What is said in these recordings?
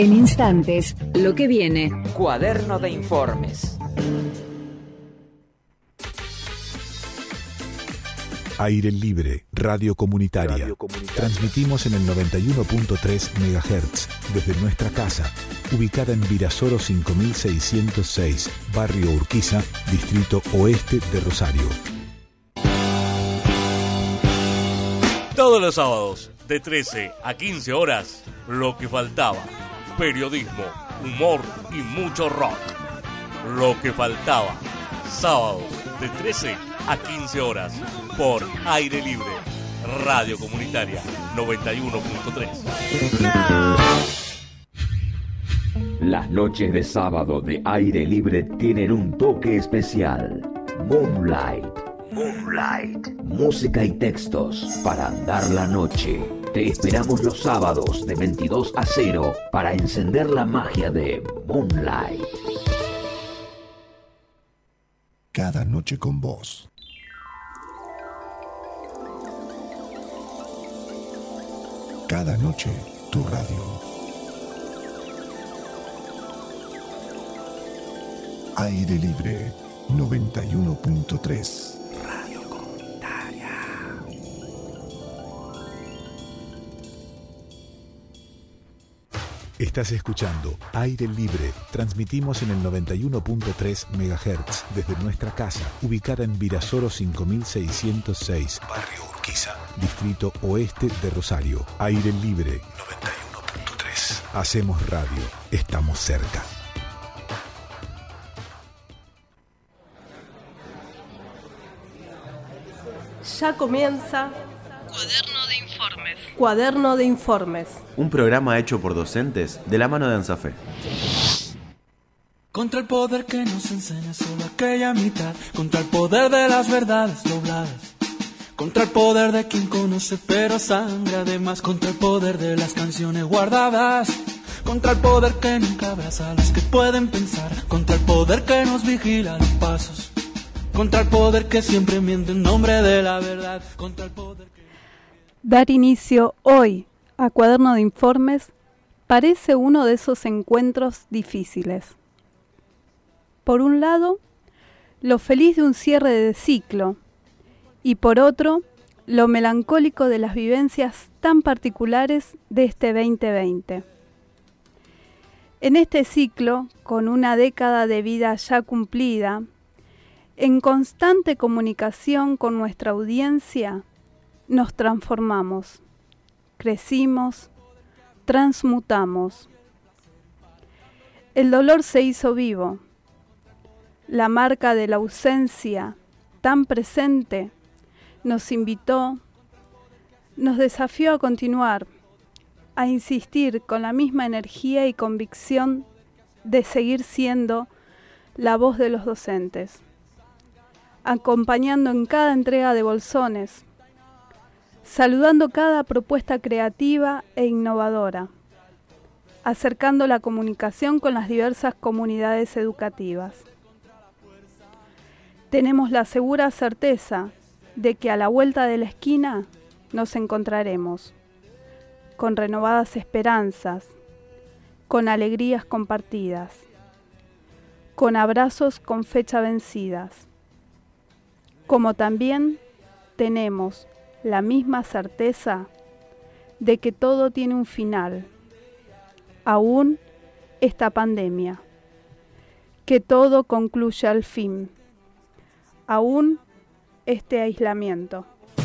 En instantes, lo que viene. Cuaderno de informes. Aire Libre, Radio Comunitaria. Transmitimos en el 91.3 MHz desde nuestra casa, ubicada en Virasoro 5606, Barrio Urquiza, Distrito Oeste de Rosario. Todos los sábados, de 13 a 15 horas, Lo que faltaba. Periodismo, humor y mucho rock. Lo que faltaba. Sábados, de 13 a 15 horas, por Aire Libre, Radio Comunitaria 91.3. Las noches de sábado de Aire Libre tienen un toque especial. Moonlight. Música y textos para andar la noche. Te esperamos los sábados de 22 a 0 para encender la magia de Moonlight. Cada noche con vos. Cada noche tu radio. Aire Libre 91.3. Radio Comunitaria. Estás escuchando Aire Libre. Transmitimos en el 91.3 MHz desde nuestra casa, ubicada en Virasoro 5606, Barrio Urquiza, Distrito Oeste de Rosario. Aire Libre 91.3. Hacemos radio. Estamos cerca. Ya comienza Cuaderno de Informes. Un programa hecho por docentes de la mano de ANSAFE. Contra el poder que nos enseña solo aquella mitad, contra el poder de las verdades dobladas, contra el poder de quien conoce pero sangra además, contra el poder de las canciones guardadas, contra el poder que nunca abraza a los que pueden pensar, contra el poder que nos vigila los pasos, contra el poder que siempre miente en nombre de la verdad, contra el poder que... Dar inicio hoy a Cuaderno de Informes parece uno de esos encuentros difíciles. Por un lado, lo feliz de un cierre de ciclo, y por otro, lo melancólico de las vivencias tan particulares de este 2020. En este ciclo, con una década de vida ya cumplida, en constante comunicación con nuestra audiencia, nos transformamos, crecimos, transmutamos. El dolor se hizo vivo. La marca de la ausencia, tan presente, nos invitó, nos desafió a continuar, a insistir con la misma energía y convicción de seguir siendo la voz de los docentes, acompañando en cada entrega de bolsones, saludando cada propuesta creativa e innovadora, acercando la comunicación con las diversas comunidades educativas. Tenemos la segura certeza de que a la vuelta de la esquina nos encontraremos, con renovadas esperanzas, con alegrías compartidas, con abrazos con fecha vencidas, como también tenemos la misma certeza de que todo tiene un final, aún esta pandemia, que todo concluye al fin, aún este aislamiento.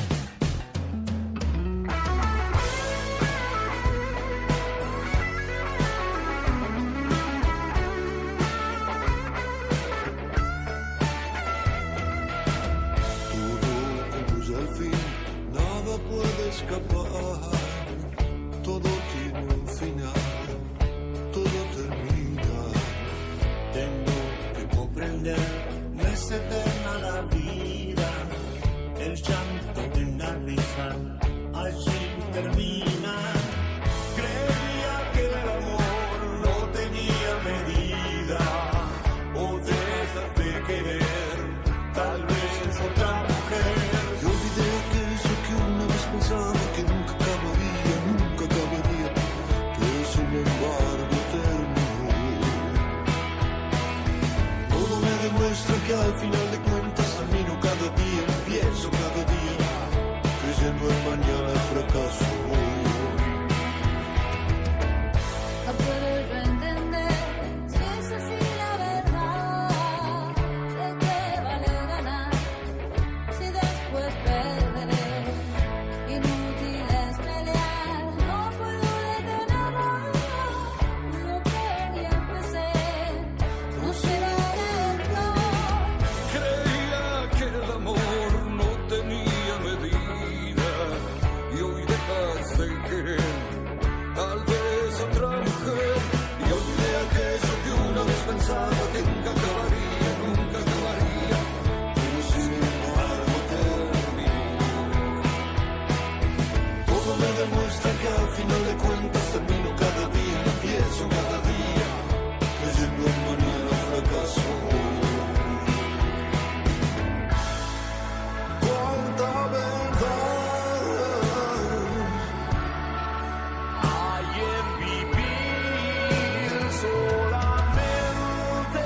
Todo tiene un final, todo termina. Tengo que comprender, no es eterna la vida, el llanto al final de cuentas termino cada día, empiezo cada día, creyendo en mañana el fracaso. No puedo yo entender si es así la verdad. ¿De qué vale ganar si después perderé? Inútil es pelear, no puedo detenerlo. Lo que ya empecé no será lento. Creía que el amor no tenía medida y hoy dejas de querer tal vez otra mujer y olvidé aquello que una vez pensaba que nunca acabaría, pero sin embargo terminó. Todo me demuestra que al final de cuentas termino cada día, empiezo cada día, creyendo en mañana fracaso. Cuánta verdad hay en vivir solamente.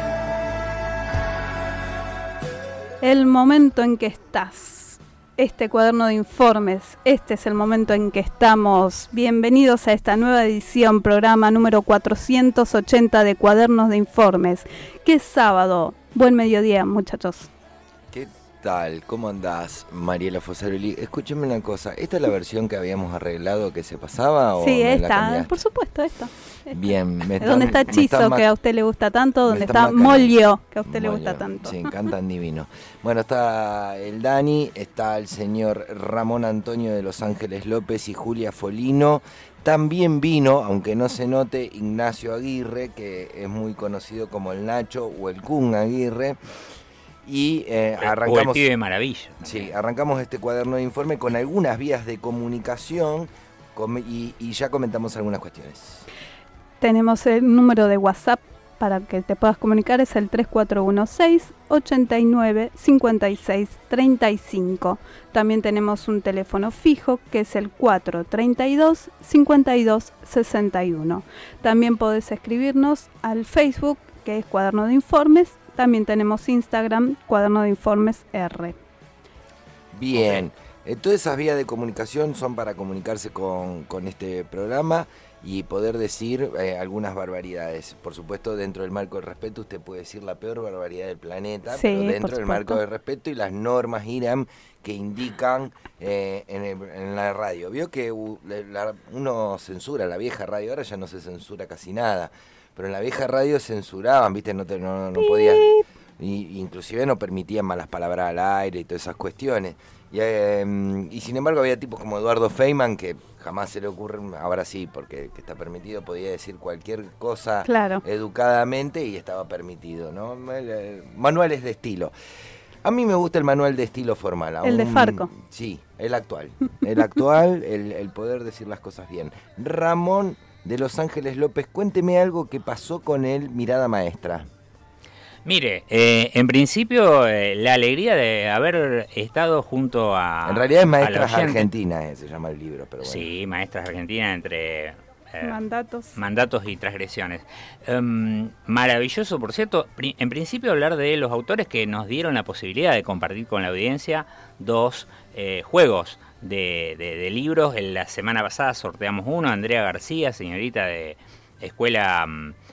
El momento en que estás. Este cuaderno de informes, este es el momento en que estamos. Bienvenidos a esta nueva edición, programa número 480 de Cuadernos de Informes. Que es sábado. Buen mediodía, muchachos. ¿Qué tal? ¿Cómo andás, Mariela Fosaroli? Escúchame una cosa, ¿esta es la versión que habíamos arreglado que se pasaba o Sí, me la esta, cambiaste? por supuesto, esta. Bien, ¿Dónde está Chizo, que a usted le gusta tanto? ¿Dónde está Molio, que a usted le gusta tanto? Sí, cantan divino. Bueno, está el Dani, está el señor Ramón Antonio de Los Ángeles López y Julia Folino. También vino, aunque no se note, Ignacio Aguirre, que es muy conocido como el Nacho o el Kun Aguirre. Y arrancamos. O el pibe maravilla. Sí, arrancamos este cuaderno de informe con algunas vías de comunicación y ya comentamos algunas cuestiones. Tenemos el número de WhatsApp para que te puedas comunicar, es el 3416-895635. También tenemos un teléfono fijo que es el 432-5261. También podés escribirnos al Facebook, que es Cuaderno de Informes. También tenemos Instagram, Cuaderno de Informes R. Bien, todas esas vías de comunicación son para comunicarse con este programa y poder decir algunas barbaridades. Por supuesto, dentro del marco del respeto, usted puede decir la peor barbaridad del planeta, Sí, pero dentro del marco del respeto y las normas IRAM que indican en la radio. Vio que uno censura la vieja radio, ahora ya no se censura casi nada, pero en la vieja radio censuraban, ¿viste? No podían, inclusive no permitían malas palabras al aire y todas esas cuestiones. Y sin embargo había tipos como Eduardo Feynman que jamás se le ocurre, ahora sí, porque que está permitido, podía decir cualquier cosa educadamente y estaba permitido, ¿no? Manuales de estilo. A mí me gusta el manual de estilo formal. El de Farco. Sí, el actual. El poder decir las cosas bien. Ramón de Los Ángeles López, cuénteme algo que pasó con él, Mirada Maestra. Mire, en principio la alegría de haber estado junto a... En realidad es Maestras Argentinas, se llama el libro, pero bueno. Sí, Maestras Argentinas entre... mandatos y transgresiones. Maravilloso, por cierto, en principio hablar de los autores que nos dieron la posibilidad de compartir con la audiencia dos juegos de libros. En la semana pasada sorteamos uno, Andrea García, señorita de Escuela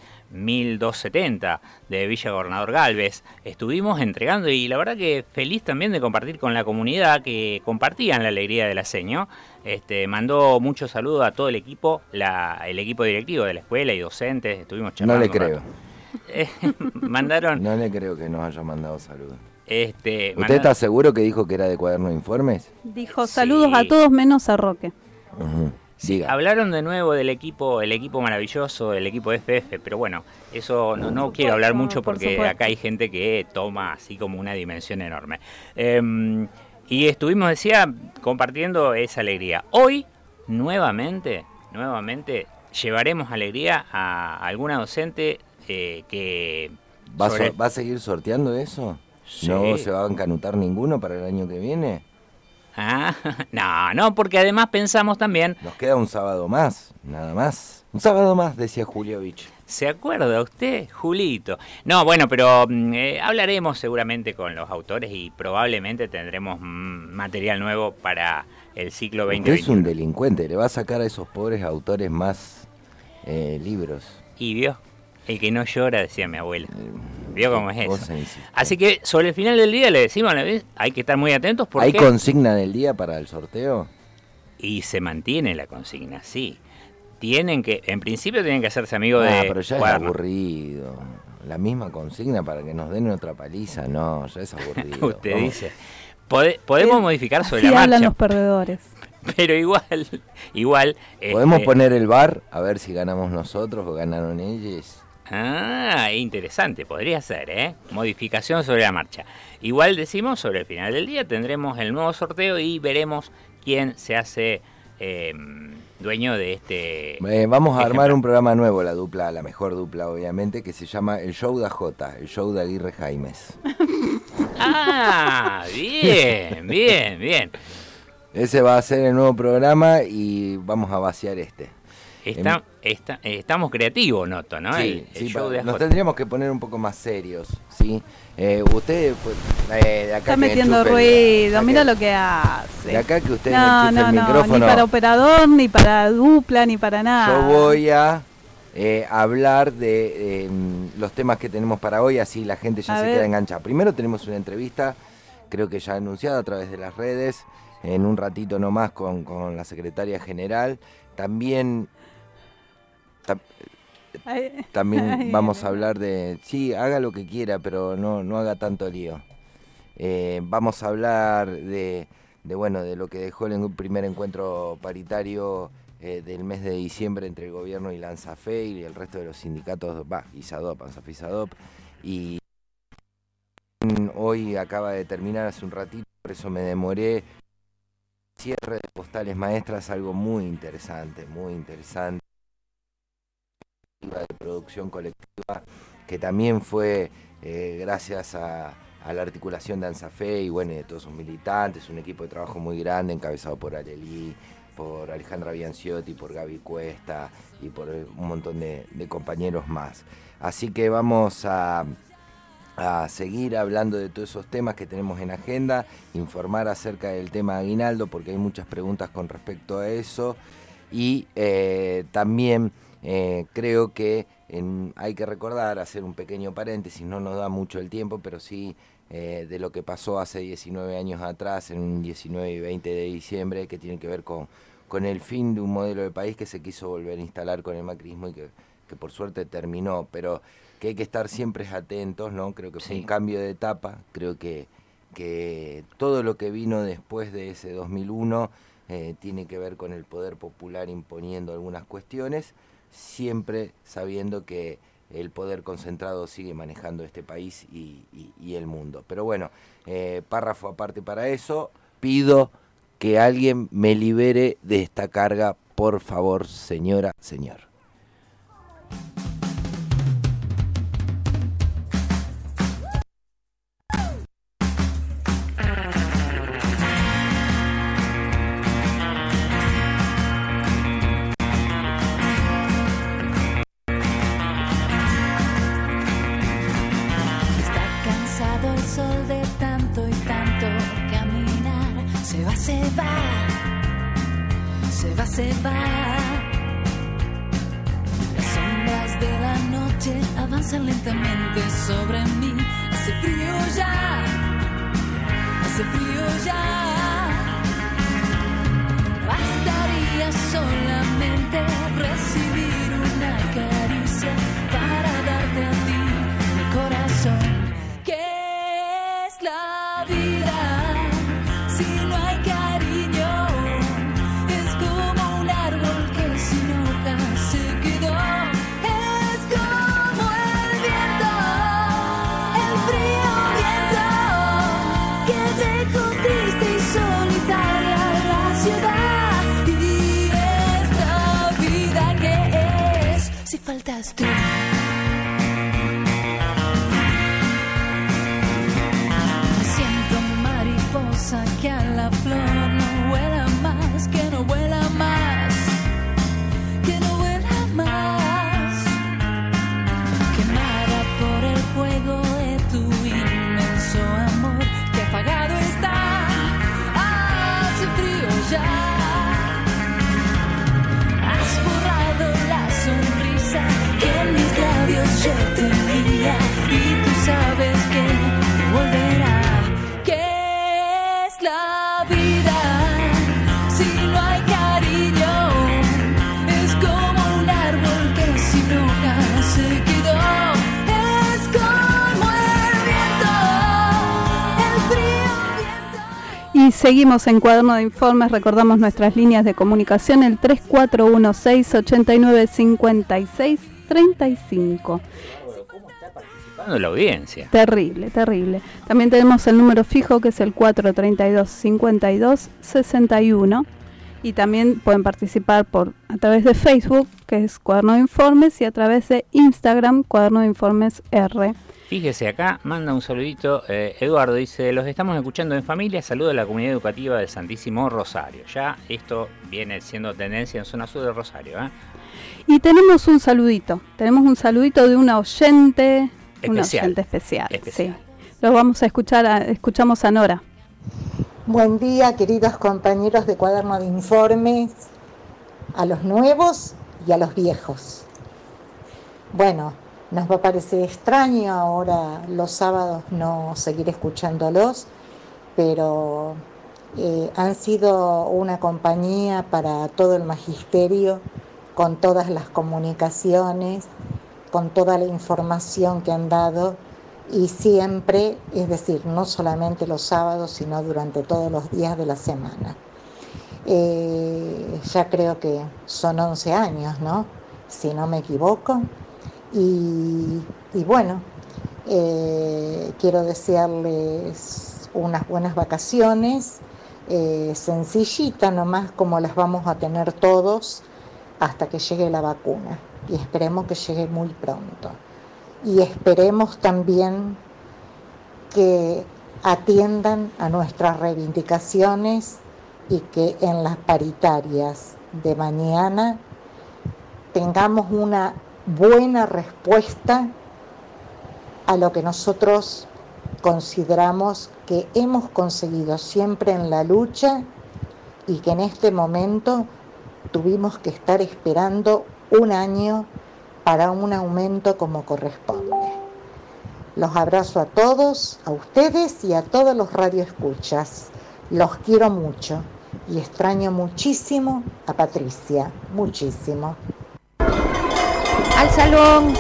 1270 de Villa Gobernador Galvez. Estuvimos entregando y la verdad que feliz también de compartir con la comunidad que compartían la alegría de la seño. Mandó muchos saludos a todo el equipo, el equipo directivo de la escuela y docentes. Estuvimos charlando. No le creo. Mandaron. No le creo que nos haya mandado saludos. ¿Usted está seguro que dijo que era de Cuaderno de Informes? Dijo saludos a todos menos a Roque. Sí, hablaron de nuevo del equipo, el equipo maravilloso, el equipo FF, pero bueno, eso no quiero hablar mucho porque acá hay gente que toma así como una dimensión enorme. Y estuvimos, decía, compartiendo esa alegría. Hoy, nuevamente, llevaremos alegría a alguna docente que... ¿Va a seguir sorteando eso? Sí. ¿No se va a encanutar ninguno para el año que viene? No, porque además pensamos también... Nos queda un sábado más, nada más. Un sábado más, decía Juliovich. ¿Se acuerda usted, Julito? No, bueno, pero hablaremos seguramente con los autores y probablemente tendremos material nuevo para el ciclo 2021. Usted es un delincuente, le va a sacar a esos pobres autores más libros. Y vio, el que no llora, decía mi abuela. ¿Vio cómo es eso? Así que sobre el final del día le decimos, hay que estar muy atentos porque... ¿Hay consigna del día para el sorteo? Y se mantiene la consigna, sí. En principio tienen que hacerse amigos de... pero ya Cuaderno. Es aburrido. La misma consigna para que nos den otra paliza, no, ya es aburrido. Usted dice. Podemos modificar sobre la marcha. Hablan los perdedores. Pero igual... Podemos poner el VAR a ver si ganamos nosotros o ganaron ellos. Interesante, podría ser, modificación sobre la marcha. Igual decimos, sobre el final del día tendremos el nuevo sorteo y veremos quién se hace dueño de este... Vamos a armar un programa nuevo, la mejor dupla obviamente, que se llama El Show de AJ, el show de Aguirre Jaimes. Bien. Ese va a ser el nuevo programa y vamos a vaciar este. Estamos creativos, noto, ¿no? Sí, el show de AJ. Nos tendríamos que poner un poco más serios, ¿sí? Usted, pues, de acá está metiendo ruido, mira lo que hace. De acá que usted enchufe el micrófono. Ni para operador, ni para dupla, ni para nada. Yo voy a hablar de los temas que tenemos para hoy, así la gente ya se queda enganchada. Primero tenemos una entrevista, creo que ya anunciada a través de las redes, en un ratito nomás con la secretaria general. También vamos a hablar de... Sí, haga lo que quiera, pero no haga tanto lío. Vamos a hablar de lo que dejó el primer encuentro paritario del mes de diciembre entre el gobierno y la ANSAFE y el resto de los sindicatos, ISADOP, ANSAFE y ISADOP. Y hoy acaba de terminar hace un ratito, por eso me demoré. Cierre de postales maestras, algo muy interesante. De producción colectiva, que también fue gracias a la articulación de ANSAFE y de todos sus militantes, un equipo de trabajo muy grande encabezado por Arelí, por Alejandra Bianciotti, por Gaby Cuesta y por un montón de compañeros más. Así que vamos a seguir hablando de todos esos temas que tenemos en agenda, informar acerca del tema aguinaldo porque hay muchas preguntas con respecto a eso y también creo que hay que recordar, hacer un pequeño paréntesis, no nos da mucho el tiempo, pero sí de lo que pasó hace 19 años atrás, en un 19 y 20 de diciembre, que tiene que ver con el fin de un modelo de país que se quiso volver a instalar con el macrismo y que por suerte terminó, pero que hay que estar siempre atentos, ¿no? Creo que fue un cambio de etapa, creo que todo lo que vino después de ese 2001 tiene que ver con el poder popular imponiendo algunas cuestiones, siempre sabiendo que el poder concentrado sigue manejando este país y el mundo. Pero bueno, párrafo aparte para eso, pido que alguien me libere de esta carga, por favor, señora, señor. Se va. Las sombras de la noche avanzan lentamente sobre mí. Hace frío ya, hace frío ya. Bastaría solamente recibir una caricia para darte a ti mi corazón. ¿Qué es la vida si no hay cariño? Faltas tú. Me siento mariposa que a la flor noche termina y tú sabes que volverá. ¿Qué es la vida si no hay cariño? Es como un árbol que sin hojas se quedó. Es como el viento, el frío viento. Y seguimos en Cuaderno de Informes. Recordamos nuestras líneas de comunicación, el 3416-8956-35. La audiencia. Terrible, terrible. También tenemos el número fijo, que es el 432-52-61. Y también pueden participar a través de Facebook, que es Cuaderno de Informes, y a través de Instagram, Cuaderno de Informes R. Fíjese, acá manda un saludito, Eduardo dice, los estamos escuchando en familia, saludo a la comunidad educativa del Santísimo Rosario. Ya esto viene siendo tendencia en zona sur de Rosario. Y tenemos un saludito de una oyente especial. Sí. Lo vamos a escuchar, escuchamos a Nora. Buen día, queridos compañeros de Cuaderno de Informes, a los nuevos y a los viejos. Bueno, nos va a parecer extraño ahora los sábados no seguir escuchándolos, pero han sido una compañía para todo el magisterio, con todas las comunicaciones, con toda la información que han dado, y siempre, es decir, no solamente los sábados, sino durante todos los días de la semana. Ya creo que son 11 años, ¿no? Si no me equivoco. Y bueno, quiero desearles unas buenas vacaciones, sencillita nomás, como las vamos a tener todos hasta que llegue la vacuna, y esperemos que llegue muy pronto. Y esperemos también que atiendan a nuestras reivindicaciones y que en las paritarias de mañana tengamos una buena respuesta a lo que nosotros consideramos que hemos conseguido siempre en la lucha, y que en este momento tuvimos que estar esperando un año para un aumento como corresponde. Los abrazo a todos, a ustedes y a todos los radioescuchas. Los quiero mucho y extraño muchísimo a Patricia, muchísimo. Al salón.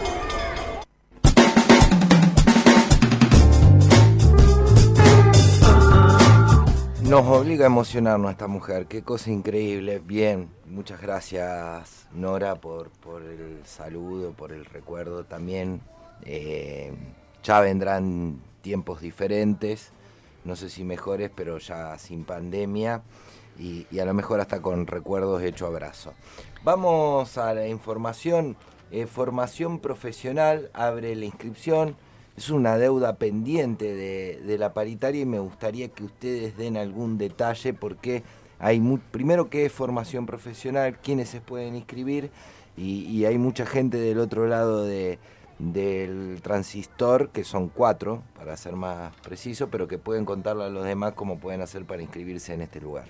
Nos obliga a emocionarnos esta mujer, qué cosa increíble. Bien, muchas gracias Nora por el saludo, por el recuerdo también. Ya vendrán tiempos diferentes, no sé si mejores, pero ya sin pandemia y a lo mejor hasta con recuerdos hecho abrazo. Vamos a la información. Formación profesional abre la inscripción. Es una deuda pendiente de la paritaria, y me gustaría que ustedes den algún detalle, porque hay primero, qué es formación profesional, quiénes se pueden inscribir, y hay mucha gente del otro lado del transistor, que son 4, para ser más preciso, pero que pueden contarle a los demás cómo pueden hacer para inscribirse en este lugar.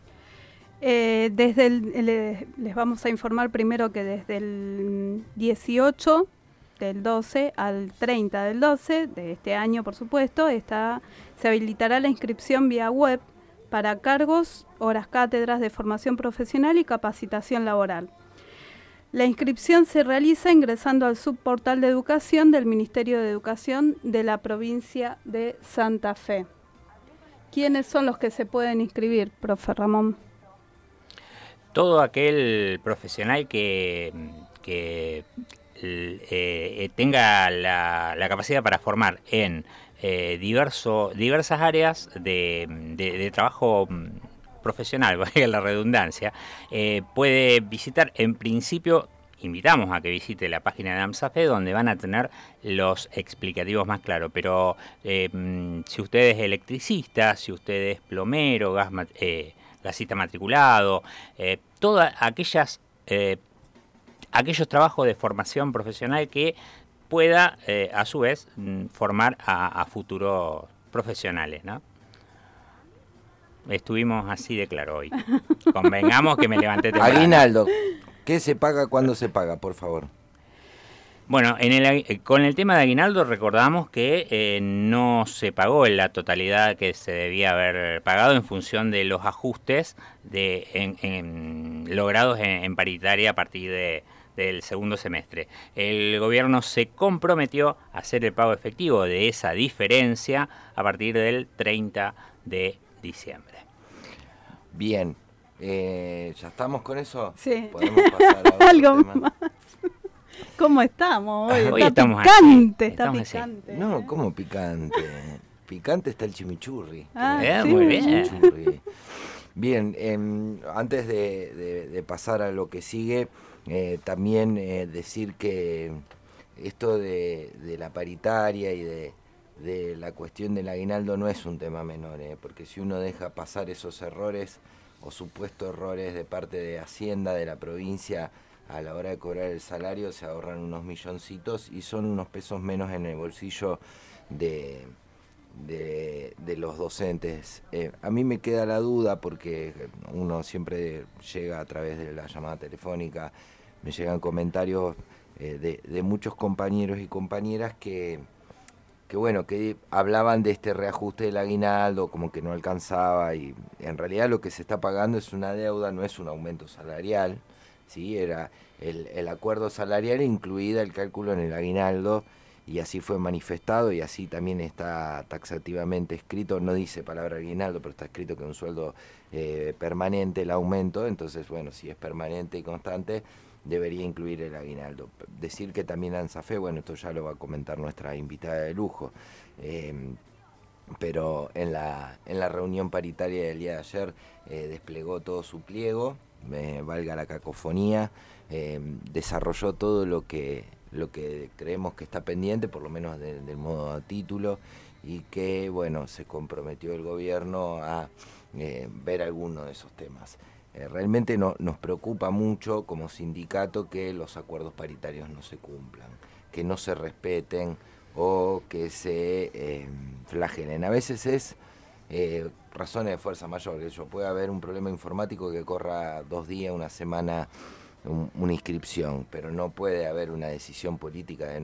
Les vamos a informar primero que desde el 18 del 12 al 30 del 12 de este año, por supuesto, se habilitará la inscripción vía web para cargos, horas cátedras de formación profesional y capacitación laboral. La inscripción se realiza ingresando al subportal de educación del Ministerio de Educación de la provincia de Santa Fe. ¿Quiénes son los que se pueden inscribir, profe Ramón? Todo aquel profesional que tenga la capacidad para formar en diversas áreas de trabajo profesional, valga la redundancia, puede visitar. En principio, invitamos a que visite la página de AMSAFE, donde van a tener los explicativos más claros, pero si usted es electricista, si usted es plomero, gasista matriculado, todas aquellos trabajos de formación profesional que pueda, a su vez, formar a futuros profesionales, ¿no? Estuvimos así de claro hoy. Convengamos que me levanté temprano. Aguinaldo, ¿qué se paga, cuándo se paga, por favor? Bueno, con el tema de aguinaldo recordamos que no se pagó en la totalidad que se debía haber pagado en función de los ajustes logrados en paritaria a partir del segundo semestre. El gobierno se comprometió a hacer el pago efectivo de esa diferencia a partir del 30 de diciembre. Bien, ¿ya estamos con eso? Sí. Podemos pasar a otro Algo tema. más. ¿Cómo estamos hoy? Hoy Está estamos picante, así, está estamos picante. No, ¿cómo picante? Picante está el chimichurri. Sí. Muy bien. Chimichurri. Bien, antes de pasar a lo que sigue, también decir que esto de la paritaria y de la cuestión del aguinaldo no es un tema menor, porque si uno deja pasar esos errores o supuestos errores de parte de Hacienda, de la provincia, a la hora de cobrar el salario se ahorran unos milloncitos y son unos pesos menos en el bolsillo de los docentes. A mí me queda la duda porque uno siempre llega a través de la llamada telefónica, me llegan comentarios de muchos compañeros y compañeras que hablaban de este reajuste del aguinaldo, como que no alcanzaba, y en realidad lo que se está pagando es una deuda, no es un aumento salarial, ¿sí? Era el acuerdo salarial incluida el cálculo en el aguinaldo, y así fue manifestado, y así también está taxativamente escrito, no dice palabra aguinaldo, pero está escrito que es un sueldo permanente el aumento, entonces bueno, si es permanente y constante, debería incluir el aguinaldo. Decir que también ANSAFE, bueno, esto ya lo va a comentar nuestra invitada de lujo, pero en la reunión paritaria del día de ayer desplegó todo su pliego, valga la cacofonía, desarrolló todo lo que creemos que está pendiente, por lo menos del modo a título, y que, bueno, se comprometió el gobierno a ver alguno de esos temas. Realmente nos preocupa mucho como sindicato que los acuerdos paritarios no se cumplan, que no se respeten o que se flagelen. A veces es razones de fuerza mayor, que puede haber un problema informático que corra 2 días, una semana, una inscripción, pero no puede haber una decisión política de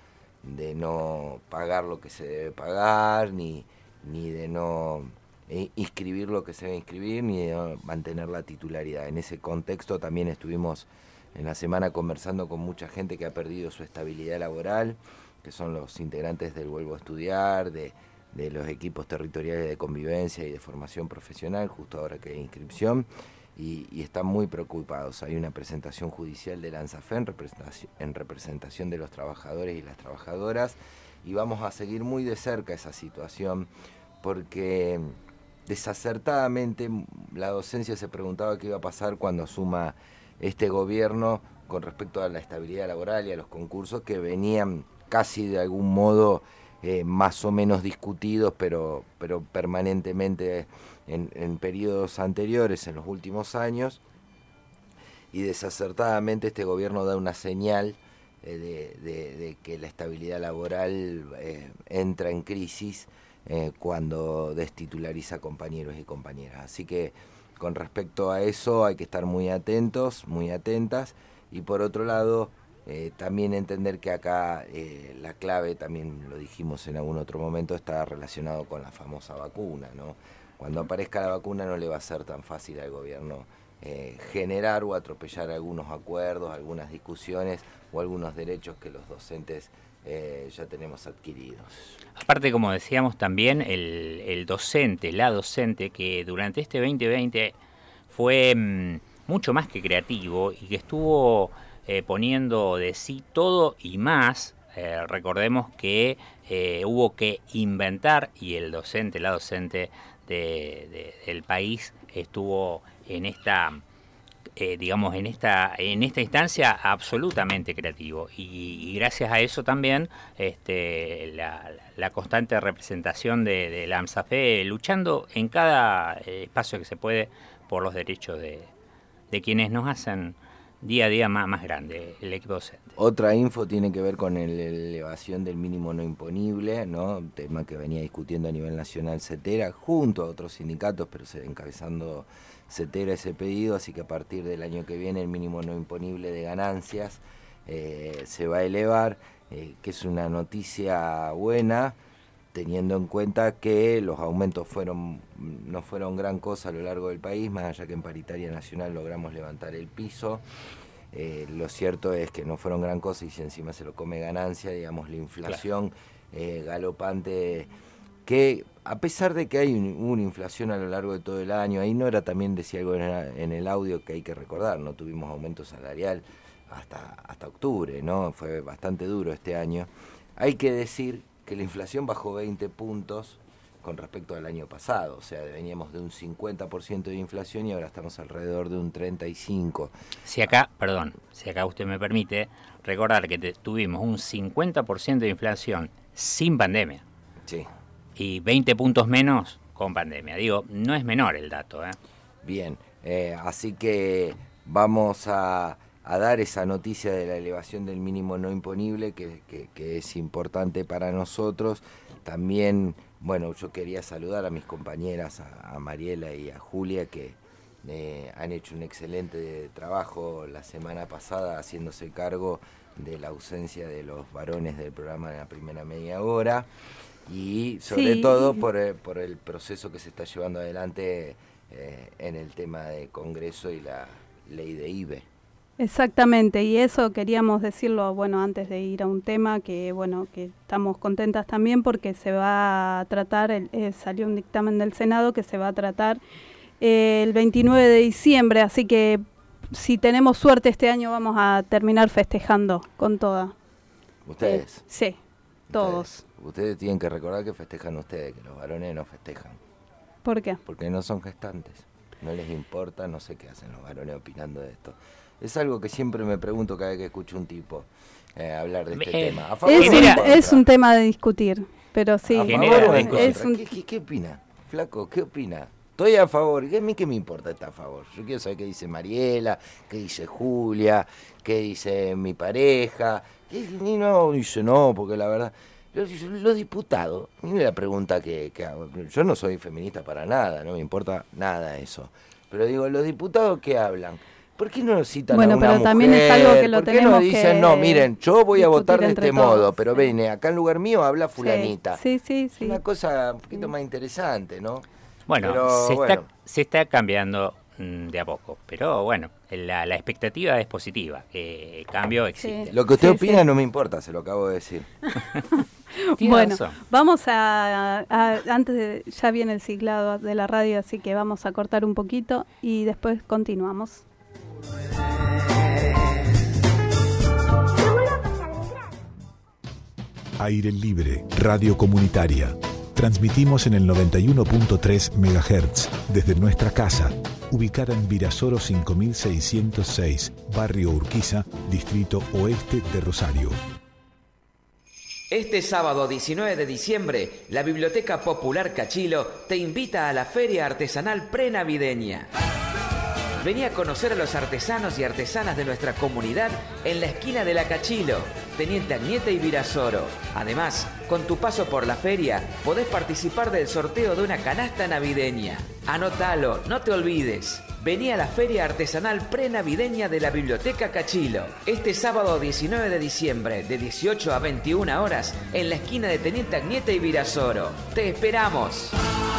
no pagar lo que se debe pagar, ni de no inscribir lo que se debe inscribir, ni de mantener la titularidad. En ese contexto también estuvimos en la semana conversando con mucha gente que ha perdido su estabilidad laboral, que son los integrantes del Vuelvo a Estudiar, de los equipos territoriales de convivencia y de formación profesional, justo ahora que hay inscripción, y están muy preocupados. Hay una presentación judicial de la ANSAFE en representación de los trabajadores y las trabajadoras, y vamos a seguir muy de cerca esa situación, porque desacertadamente la docencia se preguntaba qué iba a pasar cuando asuma este gobierno con respecto a la estabilidad laboral y a los concursos que venían casi de algún modo más o menos discutidos, pero permanentemente en periodos anteriores, en los últimos años, y desacertadamente este gobierno da una señal de que la estabilidad laboral entra en crisis cuando destitulariza compañeros y compañeras. Así que con respecto a eso hay que estar muy atentos, muy atentas, y por otro lado también entender que acá la clave, también lo dijimos en algún otro momento, está relacionado con la famosa vacuna, ¿no? Cuando aparezca la vacuna no le va a ser tan fácil al gobierno generar o atropellar algunos acuerdos, algunas discusiones o algunos derechos que los docentes ya tenemos adquiridos. Aparte, como decíamos también, el docente, la docente, que durante este 2020 fue mucho más que creativo y que estuvo poniendo de sí todo y más. Recordemos que hubo que inventar, y el docente, la docente del país estuvo en esta en esta instancia absolutamente creativo, y gracias a eso también la constante representación de la ANSAFE luchando en cada espacio que se puede por los derechos de quienes nos hacen día a día más grande el equipo docente. Otra info tiene que ver con la elevación del mínimo no imponible, ¿no? Un tema que venía discutiendo a nivel nacional CETERA, junto a otros sindicatos, pero encabezando CETERA ese pedido, así que a partir del año que viene el mínimo no imponible de ganancias se va a elevar, que es una noticia buena, teniendo en cuenta que los aumentos no fueron gran cosa a lo largo del país, más allá que en paritaria nacional logramos levantar el piso. Lo cierto es que no fueron gran cosa y si encima se lo come ganancia, digamos, la inflación galopante, que a pesar de que hay una inflación a lo largo de todo el año, ahí Nora también decía algo en el audio que hay que recordar, no tuvimos aumento salarial hasta octubre, ¿no? Fue bastante duro este año. Hay que decir que la inflación bajó 20 puntos con respecto al año pasado, o sea, veníamos de un 50% de inflación y ahora estamos alrededor de un 35%. Si acá usted me permite recordar que tuvimos un 50% de inflación sin pandemia. Sí. Y 20 puntos menos con pandemia. Digo, no es menor el dato, ¿eh? Bien, así que vamos a dar esa noticia de la elevación del mínimo no imponible que es importante para nosotros. También, bueno, yo quería saludar a mis compañeras, a Mariela y a Julia, que han hecho un excelente trabajo la semana pasada haciéndose cargo de la ausencia de los varones del programa en la primera media hora y sobre todo por el proceso que se está llevando adelante en el tema de Congreso y la ley de IBE. Exactamente, y eso queríamos decirlo, bueno, antes de ir a un tema que, bueno, que estamos contentas también porque se va a tratar, salió un dictamen del Senado que se va a tratar el 29 de diciembre, así que si tenemos suerte este año vamos a terminar festejando con toda. ¿Ustedes? Sí, todos. Ustedes tienen que recordar que festejan ustedes, que los varones no festejan. ¿Por qué? Porque no son gestantes, no les importa, no sé qué hacen los varones opinando de esto. Es algo que siempre me pregunto cada vez que escucho un tipo hablar de este tema. ¿A favor es un tema de discutir, pero sí. ¿A favor o en contra? ¿Qué opina? Flaco, ¿qué opina? Estoy a favor. ¿A mí qué me importa estar a favor? Yo quiero saber qué dice Mariela, qué dice Julia, qué dice mi pareja. Y no dice no, porque la verdad... Los diputados, mire la pregunta que hago. Yo no soy feminista para nada, no me importa nada eso. Pero digo, los diputados que hablan... ¿Por qué no citan a una mujer? Bueno, pero también es algo que lo tenemos que... ¿Por qué no dicen, no, miren, yo voy a votar de este modo, pero viene, acá en lugar mío habla fulanita? Sí. Es una cosa un poquito más interesante, ¿no? Bueno, se está cambiando de a poco, pero bueno, la expectativa es positiva, el cambio existe. Sí. Lo que usted opina no me importa, se lo acabo de decir. Bueno, vamos ya viene el siglado de la radio, así que vamos a cortar un poquito y después continuamos. Aire Libre, Radio Comunitaria. Transmitimos en el 91.3 MHz desde nuestra casa, ubicada en Virasoro 5606, Barrio Urquiza, Distrito Oeste de Rosario. Este sábado 19 de diciembre, la Biblioteca Popular Cachilo te invita a la Feria Artesanal Prenavideña. Vení a conocer a los artesanos y artesanas de nuestra comunidad en la esquina de la Cachilo, Teniente Agnete y Virasoro. Además, con tu paso por la feria, podés participar del sorteo de una canasta navideña. Anótalo, no te olvides. Vení a la Feria Artesanal Prenavideña de la Biblioteca Cachilo, este sábado 19 de diciembre, de 18 a 21 horas, en la esquina de Teniente Agnete y Virasoro. ¡Te esperamos!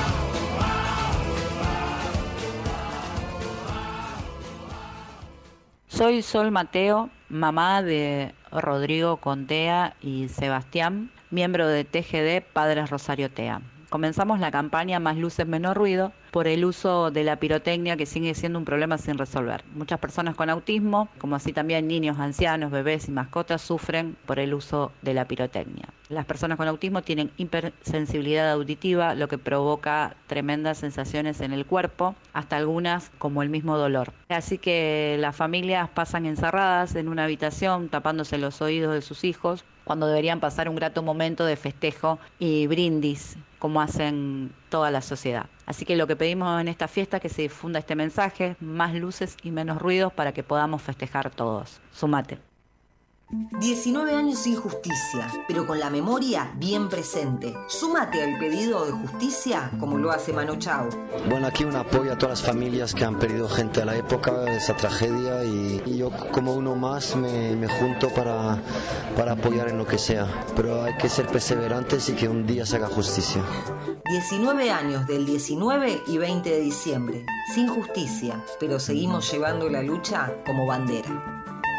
Soy Sol Mateo, mamá de Rodrigo Contea y Sebastián, miembro de TGD Padres Rosario TEA. Comenzamos la campaña Más Luces, Menos Ruido por el uso de la pirotecnia, que sigue siendo un problema sin resolver. Muchas personas con autismo, como así también niños, ancianos, bebés y mascotas, sufren por el uso de la pirotecnia. Las personas con autismo tienen hipersensibilidad auditiva, lo que provoca tremendas sensaciones en el cuerpo, hasta algunas como el mismo dolor. Así que las familias pasan encerradas en una habitación, tapándose los oídos de sus hijos, cuando deberían pasar un grato momento de festejo y brindis, como hacen toda la sociedad. Así que lo que pedimos en esta fiesta es que se difunda este mensaje, más luces y menos ruidos, para que podamos festejar todos. Sumate. 19 años sin justicia, pero con la memoria bien presente. Súmate al pedido de justicia como lo hace Mano Chao. Bueno, aquí un apoyo a todas las familias que han perdido gente a la época de esa tragedia y yo como uno más me junto para apoyar en lo que sea. Pero hay que ser perseverantes y que un día se haga justicia. 19 años del 19 y 20 de diciembre. Sin justicia, pero seguimos llevando la lucha como bandera.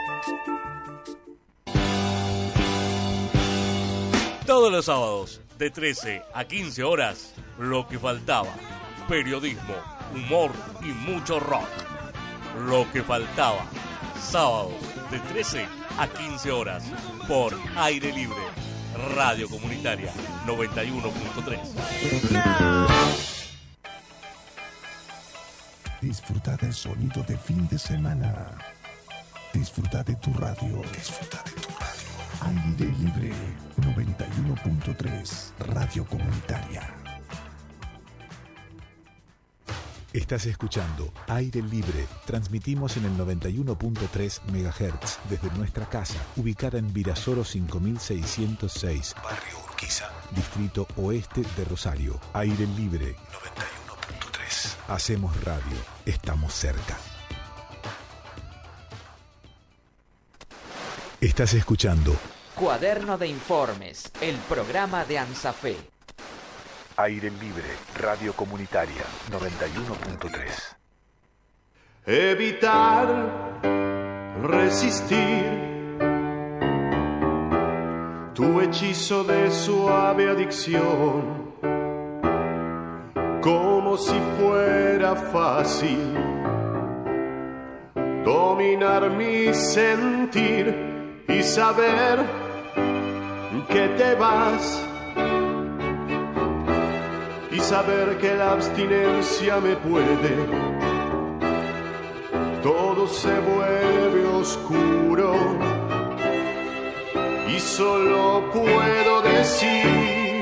Todos los sábados, de 13 a 15 horas, Lo que faltaba. Periodismo, humor y mucho rock. Lo que faltaba. Sábados, de 13 a 15 horas, por Aire Libre, Radio Comunitaria 91.3. Disfruta del sonido de fin de semana. Disfruta de tu radio. Disfruta de tu radio. Aire Libre 91.3, Radio Comunitaria. Estás escuchando Aire Libre. Transmitimos en el 91.3 MHz desde nuestra casa, ubicada en Virasoro 5606, Barrio Urquiza, Distrito Oeste de Rosario. Aire Libre 91.3. Hacemos radio. Estamos cerca. Estás escuchando Cuaderno de Informes, el programa de ANSAFE. Aire Libre, Radio Comunitaria 91.3. Evitar, resistir tu hechizo de suave adicción, como si fuera fácil dominar mi sentir y saber que te vas, y saber que la abstinencia me puede. Todo se vuelve oscuro y solo puedo decir: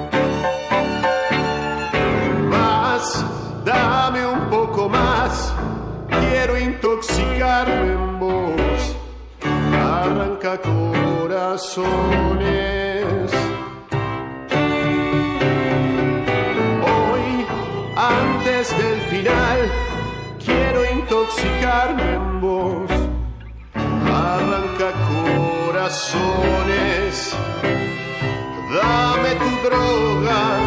más, dame un poco más, quiero intoxicarme en vos. Arranca corazones. Hoy, antes del final, quiero intoxicarme en vos. Arranca corazones. Dame tu droga.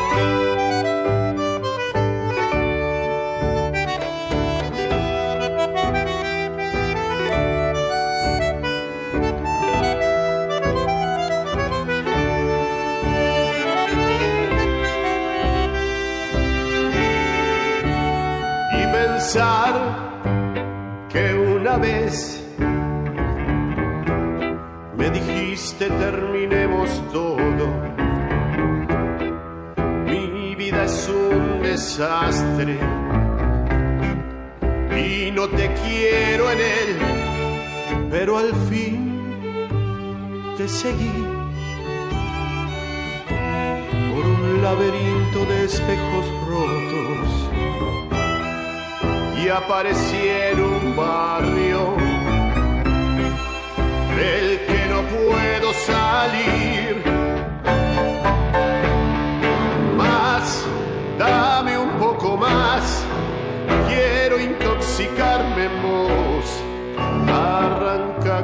Que una vez me dijiste terminemos todo. Mi vida es un desastre y no te quiero en él, pero al fin te seguí por un laberinto de espejos rotos. Y aparecí en un barrio del que no puedo salir. Más, dame un poco más, quiero intoxicarme en vos. Arranca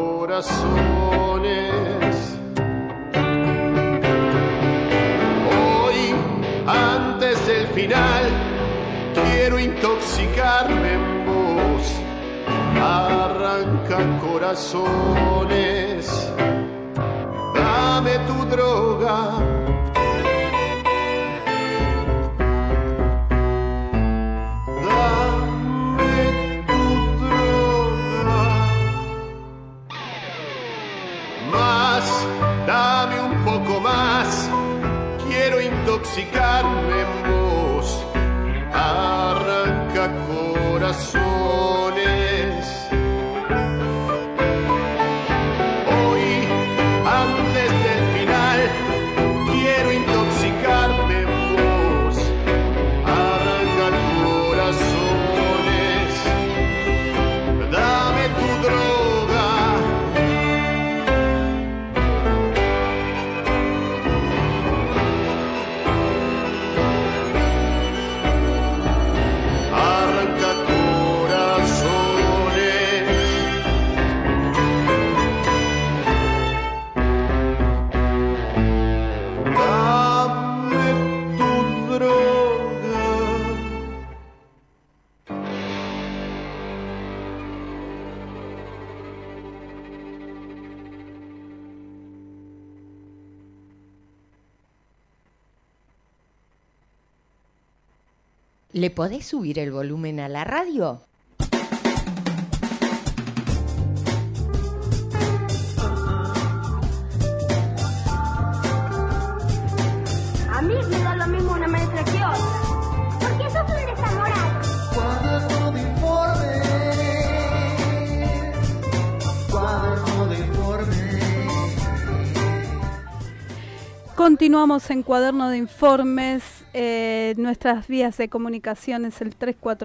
corazones. Hoy, antes del final, quiero intoxicarme en vos. Arranca corazones. Dame tu droga. Dame tu droga. Más, dame un poco más. Quiero intoxicarme en vos. Arranca corazones. Hoy, antes del final, quiero intoxicarme en vos. Arranca corazones. Dame tu droga. ¿Le podés subir el volumen a la radio? A mí me da lo mismo una maestra que otra, porque sos un desamorado. Cuaderno de informe, cuaderno de informe. Continuamos en Cuaderno de Informes. Nuestras vías de comunicación es el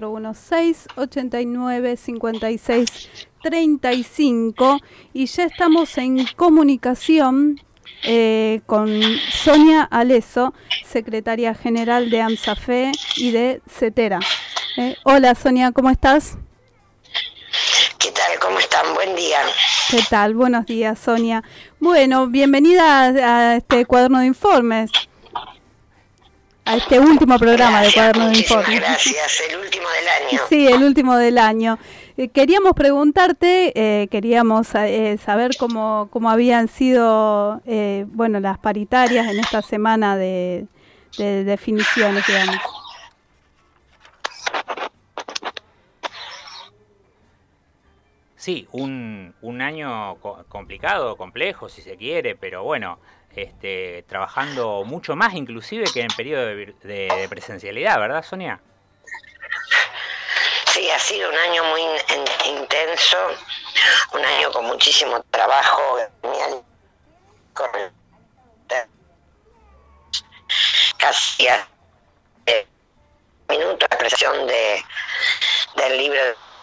3416-895635 y ya estamos en comunicación con Sonia Aleso, secretaria general de AMSAFE y de CETERA. Hola Sonia, ¿cómo estás? ¿Qué tal? ¿Cómo están? Buen día. ¿Qué tal? Buenos días, Sonia. Bueno, bienvenida a este Cuaderno de Informes, a este último programa de Cuaderno de Informes. Gracias, el último del año. Sí, el último del año. Queríamos preguntarte, queríamos saber cómo habían sido las paritarias en esta semana de definiciones, digamos. Sí, un año complicado, complejo, si se quiere, pero bueno, trabajando mucho más inclusive que en periodo de presencialidad, ¿verdad, Sonia? Sí, ha sido un año muy intenso, un año con muchísimo trabajo, casi a minutos la presentación del libro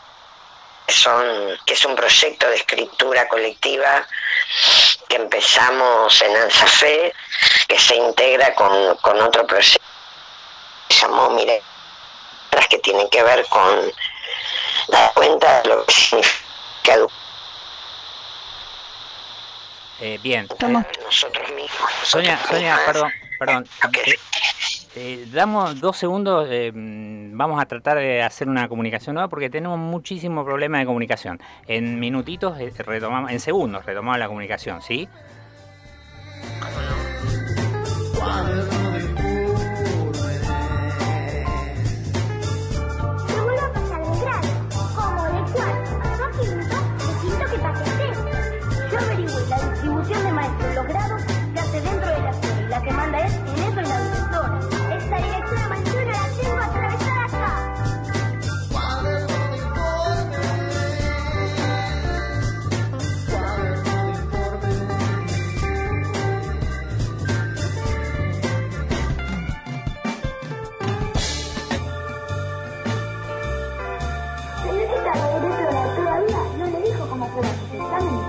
que es un proyecto de escritura colectiva que empezamos en ANSAFE, que se integra con otro proyecto que se llamó Mireas, que tienen que ver con la cuenta de lo que significa bien. Nosotros mismos. Sonia, perdón. Okay. Damos 2 segundos, vamos a tratar de hacer una comunicación nueva porque tenemos muchísimo problema de comunicación. En minutitos retomamos, en segundos retomamos la comunicación, ¿sí? Yo averigüé la distribución de maestros en los grados se hace dentro de la escuela y la que manda es en eso y la directora. Esta dirección de maestría la tengo atravesada acá. ¿Necesita la directora todavía? No le dijo cómo fueron sus exámenes.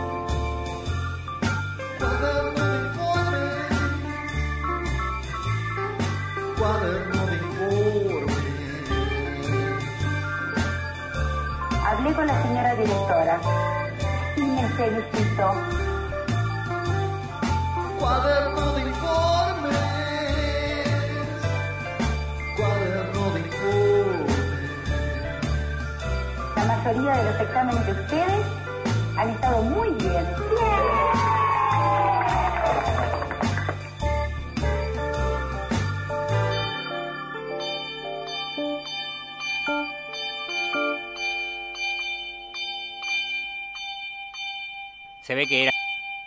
Cuaderno de informe. Hablé con la señora directora y me felicitó. Cuaderno de informes. Cuaderno de informes. La mayoría de los exámenes de ustedes han estado muy bien. Se ve que era...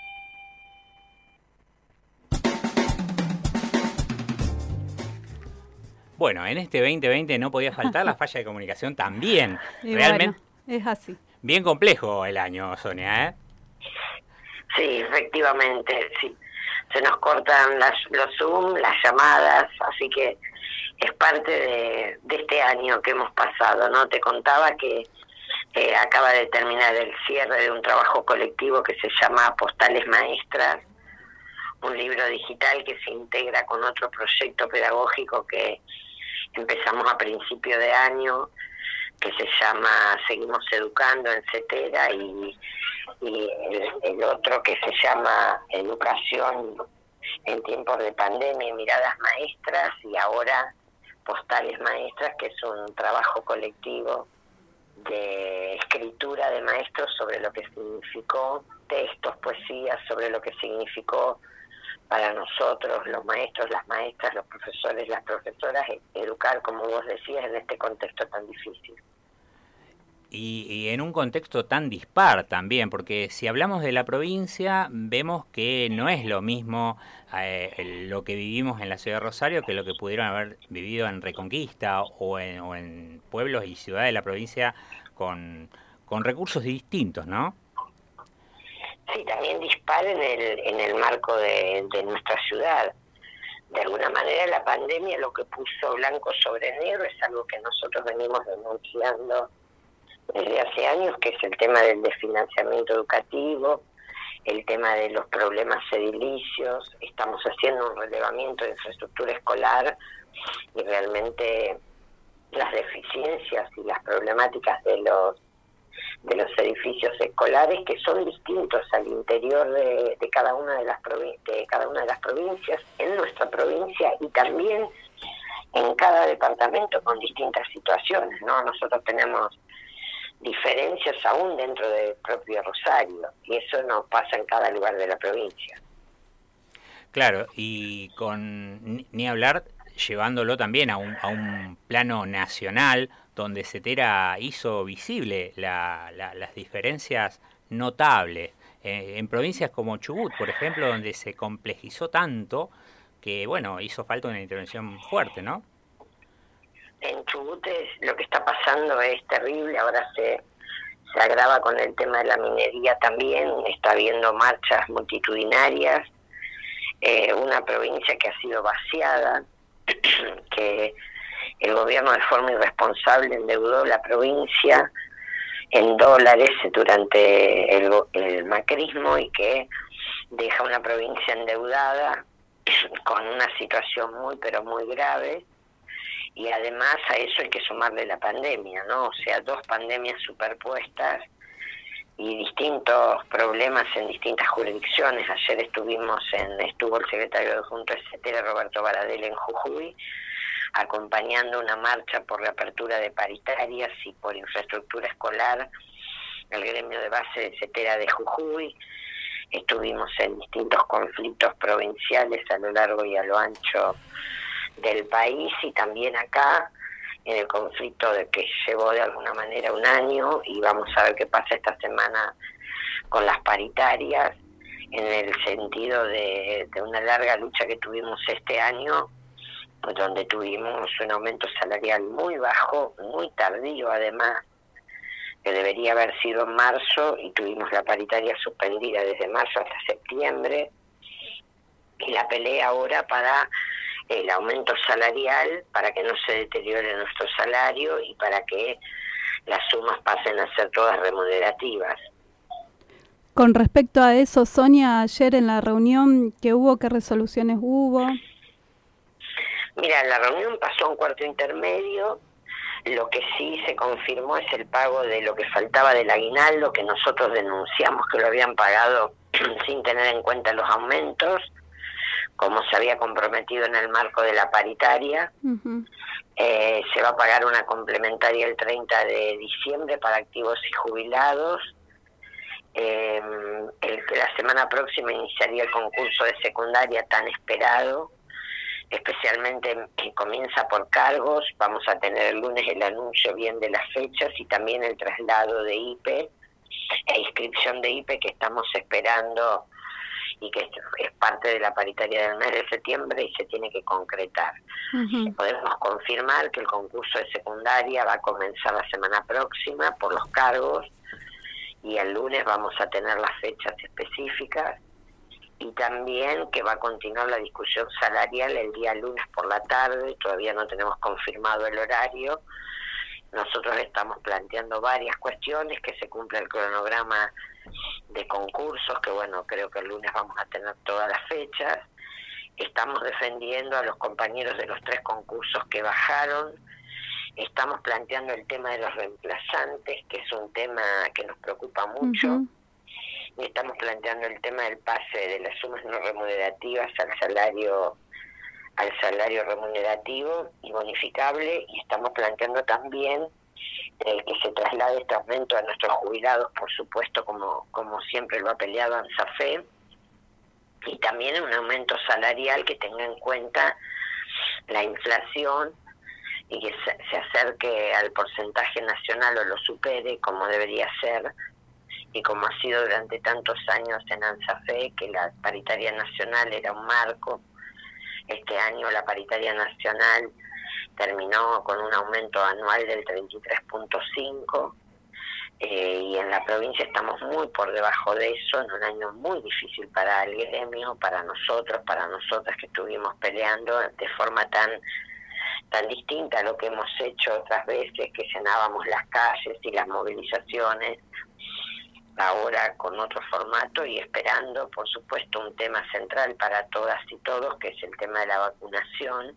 Bueno, en este 2020 no podía faltar la falla de comunicación también. Y realmente bueno, es así. Bien complejo el año, Sonia, ¿eh? Sí, efectivamente, sí. Se nos cortan los Zoom, las llamadas, así que es parte de este año que hemos pasado, ¿no? Te contaba que acaba de terminar el cierre de un trabajo colectivo que se llama Postales Maestras, un libro digital que se integra con otro proyecto pedagógico que empezamos a principio de año, que se llama Seguimos Educando en CETERA, y el otro que se llama Educación en tiempos de pandemia y Miradas Maestras, y ahora Postales Maestras, que es un trabajo colectivo de escritura de maestros sobre lo que significó, textos, poesías, sobre lo que significó para nosotros, los maestros, las maestras, los profesores, las profesoras, educar, como vos decías, en este contexto tan difícil. Y en un contexto tan dispar también, porque si hablamos de la provincia, vemos que no es lo mismo lo que vivimos en la ciudad de Rosario que lo que pudieron haber vivido en Reconquista o en pueblos y ciudades de la provincia con recursos distintos, ¿no? Sí, también dispar en el marco de nuestra ciudad. De alguna manera la pandemia lo que puso blanco sobre negro es algo que nosotros venimos denunciando desde hace años, que es el tema del desfinanciamiento educativo, el tema de los problemas edilicios. Estamos haciendo un relevamiento de infraestructura escolar y realmente las deficiencias y las problemáticas de los edificios escolares, que son distintos al interior de cada una de las provincias, en nuestra provincia y también en cada departamento con distintas situaciones, ¿no? Nosotros tenemos diferencias aún dentro del propio Rosario, y eso no pasa en cada lugar de la provincia. Claro, y ni hablar llevándolo también a un plano nacional, donde CETERA hizo visible las diferencias notables. En provincias como Chubut, por ejemplo, donde se complejizó tanto que, bueno, hizo falta una intervención fuerte, ¿no? En Chubut lo que está pasando es terrible, ahora se agrava con el tema de la minería también, está habiendo marchas multitudinarias, una provincia que ha sido vaciada, que el gobierno de forma irresponsable endeudó la provincia en dólares durante el macrismo y que deja una provincia endeudada con una situación muy pero muy grave. Y además a eso hay que sumarle la pandemia, ¿no? O sea, 2 pandemias superpuestas y distintos problemas en distintas jurisdicciones. Ayer estuvo el secretario adjunto de CETERA, Roberto Baradel, en Jujuy, acompañando una marcha por la apertura de paritarias y por infraestructura escolar, el gremio de base de CETERA de Jujuy. Estuvimos en distintos conflictos provinciales a lo largo y a lo ancho del país, y también acá en el conflicto que llevó de alguna manera un año, y vamos a ver qué pasa esta semana con las paritarias, en el sentido de una larga lucha que tuvimos este año, donde tuvimos un aumento salarial muy bajo, muy tardío además, que debería haber sido en marzo, y tuvimos la paritaria suspendida desde marzo hasta septiembre, y la pelea ahora para el aumento salarial, para que no se deteriore nuestro salario y para que las sumas pasen a ser todas remunerativas. Con respecto a eso, Sonia, ayer en la reunión que hubo, ¿qué resoluciones hubo? Mira, la reunión pasó a un cuarto intermedio. Lo que sí se confirmó es el pago de lo que faltaba del aguinaldo, que nosotros denunciamos que lo habían pagado sin tener en cuenta los aumentos, como se había comprometido en el marco de la paritaria. Se va a pagar una complementaria el 30 de diciembre para activos y jubilados. La semana próxima iniciaría el concurso de secundaria tan esperado, especialmente que comienza por cargos. Vamos a tener el lunes el anuncio bien de las fechas y también el traslado de IPE e inscripción de IPE, que estamos esperando y que es parte de la paritaria del mes de septiembre y se tiene que concretar. Podemos confirmar que el concurso de secundaria va a comenzar la semana próxima por los cargos, y el lunes vamos a tener las fechas específicas, y también que va a continuar la discusión salarial el día lunes por la tarde. Todavía no tenemos confirmado el horario. Nosotros estamos planteando varias cuestiones, que se cumpla el cronograma de concursos, que bueno, creo que el lunes vamos a tener todas las fechas. Estamos defendiendo a los compañeros de los 3 concursos que bajaron. Estamos planteando el tema de los reemplazantes, que es un tema que nos preocupa mucho. Y estamos planteando el tema del pase de las sumas no remunerativas al salario remunerativo y bonificable, y estamos planteando también que se traslade este aumento a nuestros jubilados, por supuesto, como siempre lo ha peleado ANSAFE, y también un aumento salarial que tenga en cuenta la inflación y que se acerque al porcentaje nacional o lo supere como debería ser y como ha sido durante tantos años en ANSAFE, que la paritaria nacional era un marco. Este año la paritaria nacional terminó con un aumento anual del 33.5%, y en la provincia estamos muy por debajo de eso, en un año muy difícil para el gremio, para nosotros, para nosotras que estuvimos peleando de forma tan distinta a lo que hemos hecho otras veces, que llenábamos las calles y las movilizaciones, ahora con otro formato y esperando, por supuesto, un tema central para todas y todos, que es el tema de la vacunación,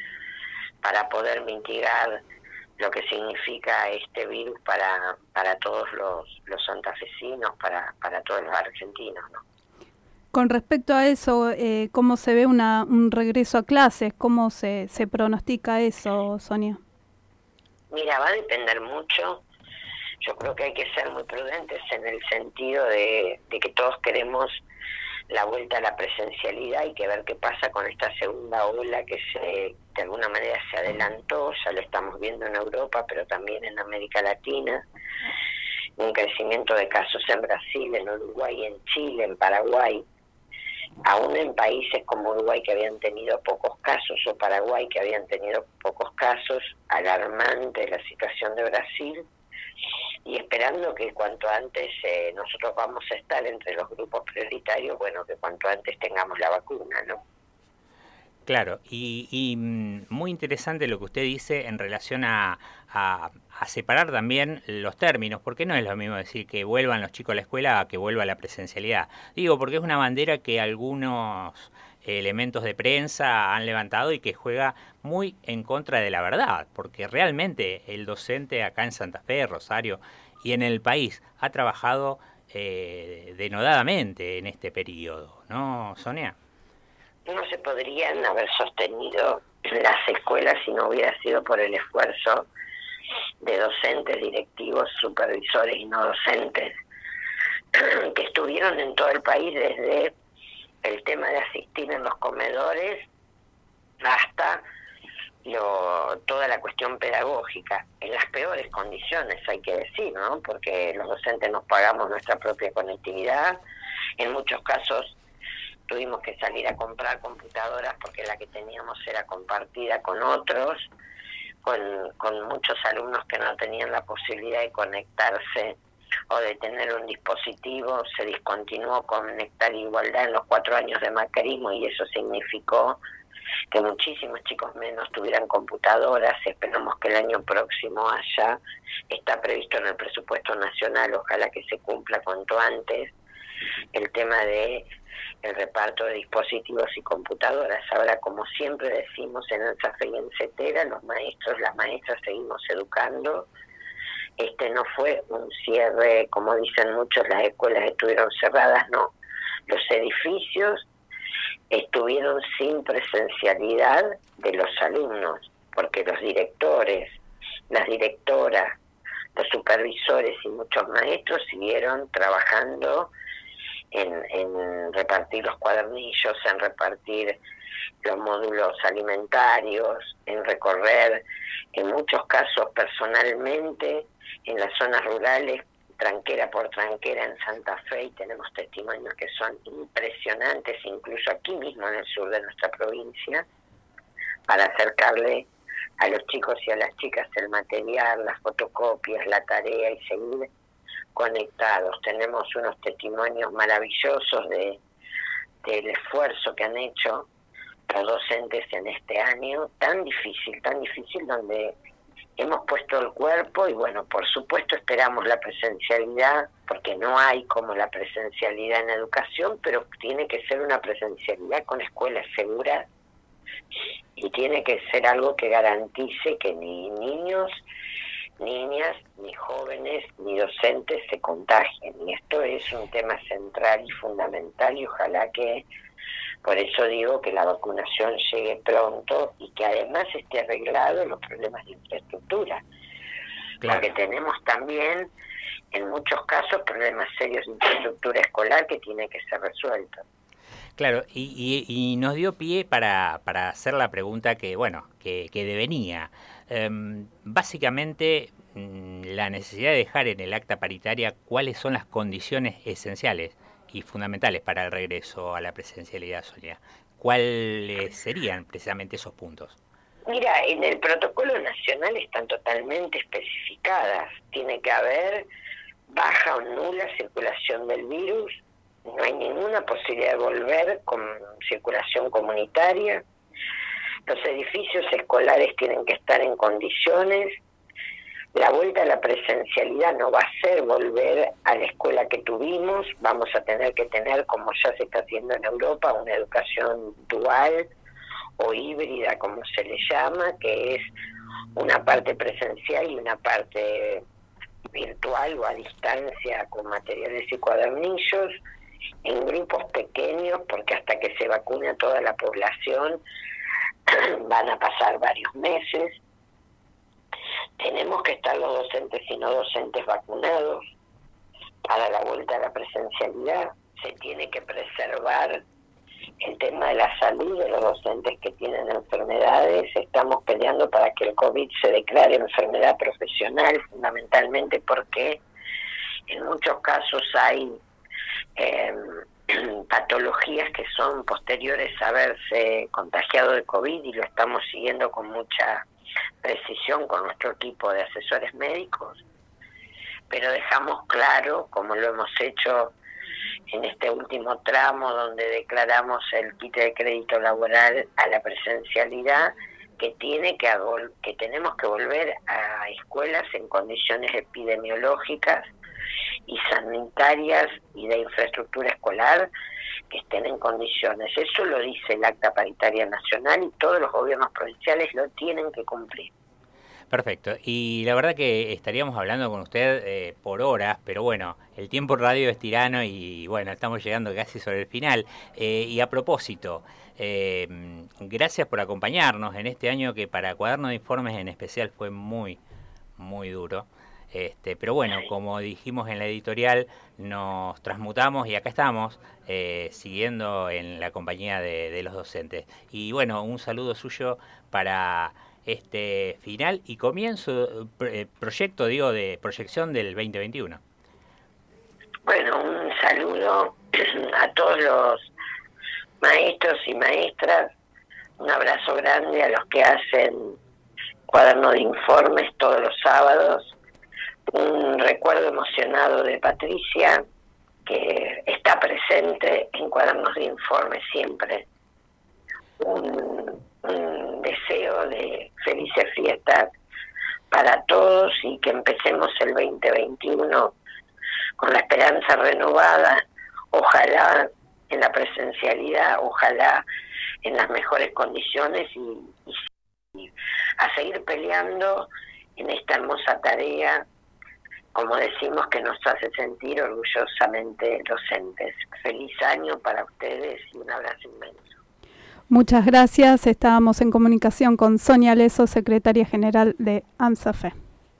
para poder mitigar lo que significa este virus para todos los santafesinos, para todos los argentinos, ¿no? Con respecto a eso, ¿cómo se ve un regreso a clases? ¿Cómo se pronostica eso, Sonia? Mira, va a depender mucho. Yo creo que hay que ser muy prudentes en el sentido de que todos queremos la vuelta a la presencialidad y que ver qué pasa con esta segunda ola que de alguna manera se adelantó, ya lo estamos viendo en Europa, pero también en América Latina, un crecimiento de casos en Brasil, en Uruguay, en Chile, en Paraguay, aún en países como Uruguay que habían tenido pocos casos o Paraguay que habían tenido pocos casos, alarmante la situación de Brasil, y esperando que cuanto antes nosotros vamos a estar entre los grupos prioritarios, bueno, que cuanto antes tengamos la vacuna, ¿no? Claro, y muy interesante lo que usted dice en relación a separar también los términos, porque no es lo mismo decir que vuelvan los chicos a la escuela a que vuelva la presencialidad. Digo, porque es una bandera que algunos elementos de prensa han levantado y que juega muy en contra de la verdad, porque realmente el docente acá en Santa Fe, Rosario y en el país ha trabajado denodadamente en este periodo, ¿no, Sonia? No se podrían haber sostenido las escuelas si no hubiera sido por el esfuerzo de docentes, directivos, supervisores y no docentes que estuvieron en todo el país, desde el tema de asistir en los comedores hasta toda la cuestión pedagógica, en las peores condiciones, hay que decir, ¿no? Porque los docentes nos pagamos nuestra propia conectividad, en muchos casos tuvimos que salir a comprar computadoras porque la que teníamos era compartida con otros, con muchos alumnos que no tenían la posibilidad de conectarse o de tener un dispositivo. Se discontinuó Conectar Igualdad en los 4 años de macrismo y eso significó que muchísimos chicos menos tuvieran computadoras. Esperamos que el año próximo está previsto en el presupuesto nacional, ojalá que se cumpla cuanto antes, el tema de el reparto de dispositivos y computadoras. Ahora, como siempre decimos en ANSAFE y en CETERA, los maestros, las maestras seguimos educando. Este no fue un cierre, como dicen muchos, las escuelas estuvieron cerradas, no. Los edificios estuvieron sin presencialidad de los alumnos, porque los directores, las directoras, los supervisores y muchos maestros siguieron trabajando en repartir los cuadernillos, en repartir los módulos alimentarios, en recorrer, en muchos casos personalmente, en las zonas rurales, tranquera por tranquera en Santa Fe, y tenemos testimonios que son impresionantes, incluso aquí mismo en el sur de nuestra provincia, para acercarle a los chicos y a las chicas el material, las fotocopias, la tarea y seguir conectados. Tenemos unos testimonios maravillosos del esfuerzo que han hecho los docentes en este año tan difícil, donde hemos puesto el cuerpo y bueno, por supuesto esperamos la presencialidad, porque no hay como la presencialidad en educación, pero tiene que ser una presencialidad con escuelas seguras y tiene que ser algo que garantice que ni niños, niñas, ni jóvenes, ni docentes se contagien. Y esto es un tema central y fundamental y ojalá que, por eso digo que la vacunación llegue pronto y que además esté arreglado los problemas de infraestructura. Claro. Porque tenemos también, en muchos casos, problemas serios de infraestructura escolar que tiene que ser resuelto. Claro, y nos dio pie para hacer la pregunta que devenía. Básicamente, la necesidad de dejar en el acta paritaria cuáles son las condiciones esenciales y fundamentales para el regreso a la presencialidad, Sonia. ¿Cuáles serían precisamente esos puntos? Mira, en el protocolo nacional están totalmente especificadas. Tiene que haber baja o nula circulación del virus, no hay ninguna posibilidad de volver con circulación comunitaria, los edificios escolares tienen que estar en condiciones, la vuelta a la presencialidad no va a ser volver a la escuela que tuvimos, vamos a tener que tener, como ya se está haciendo en Europa, una educación dual o híbrida, como se le llama, que es una parte presencial y una parte virtual o a distancia con materiales y cuadernillos, en grupos pequeños, porque hasta que se vacune a toda la población van a pasar varios meses. Tenemos que estar los docentes y no docentes vacunados para la vuelta a la presencialidad. Se tiene que preservar el tema de la salud de los docentes que tienen enfermedades. Estamos peleando para que el COVID se declare enfermedad profesional, fundamentalmente porque en muchos casos hay patologías que son posteriores a haberse contagiado de COVID y lo estamos siguiendo con mucha precisión con nuestro equipo de asesores médicos, pero dejamos claro, como lo hemos hecho en este último tramo donde declaramos el quite de crédito laboral a la presencialidad, que tenemos que volver a escuelas en condiciones epidemiológicas y sanitarias y de infraestructura escolar que estén en condiciones. Eso lo dice el Acta Paritaria Nacional y todos los gobiernos provinciales lo tienen que cumplir. Perfecto, y la verdad que estaríamos hablando con usted por horas, pero bueno, el tiempo en radio es tirano y bueno, estamos llegando casi sobre el final. Y a propósito, gracias por acompañarnos en este año que para Cuaderno de Informes en especial fue muy, muy duro. Pero bueno, como dijimos en la editorial, nos transmutamos y acá estamos siguiendo en la compañía de los docentes. Y bueno, un saludo suyo para este final y comienzo proyecto, de proyección del 2021. Bueno, un saludo a todos los maestros y maestras, un abrazo grande a los que hacen Cuaderno de Informes todos los sábados. Un recuerdo emocionado de Patricia, que está presente en Cuadernos de Informe siempre. Un deseo de felices fiestas para todos y que empecemos el 2021 con la esperanza renovada, ojalá en la presencialidad, ojalá en las mejores condiciones y a seguir peleando en esta hermosa tarea, como decimos, que nos hace sentir orgullosamente docentes. Feliz año para ustedes y un abrazo inmenso. Muchas gracias. Estábamos en comunicación con Sonia Leso, secretaria general de ANSAFE.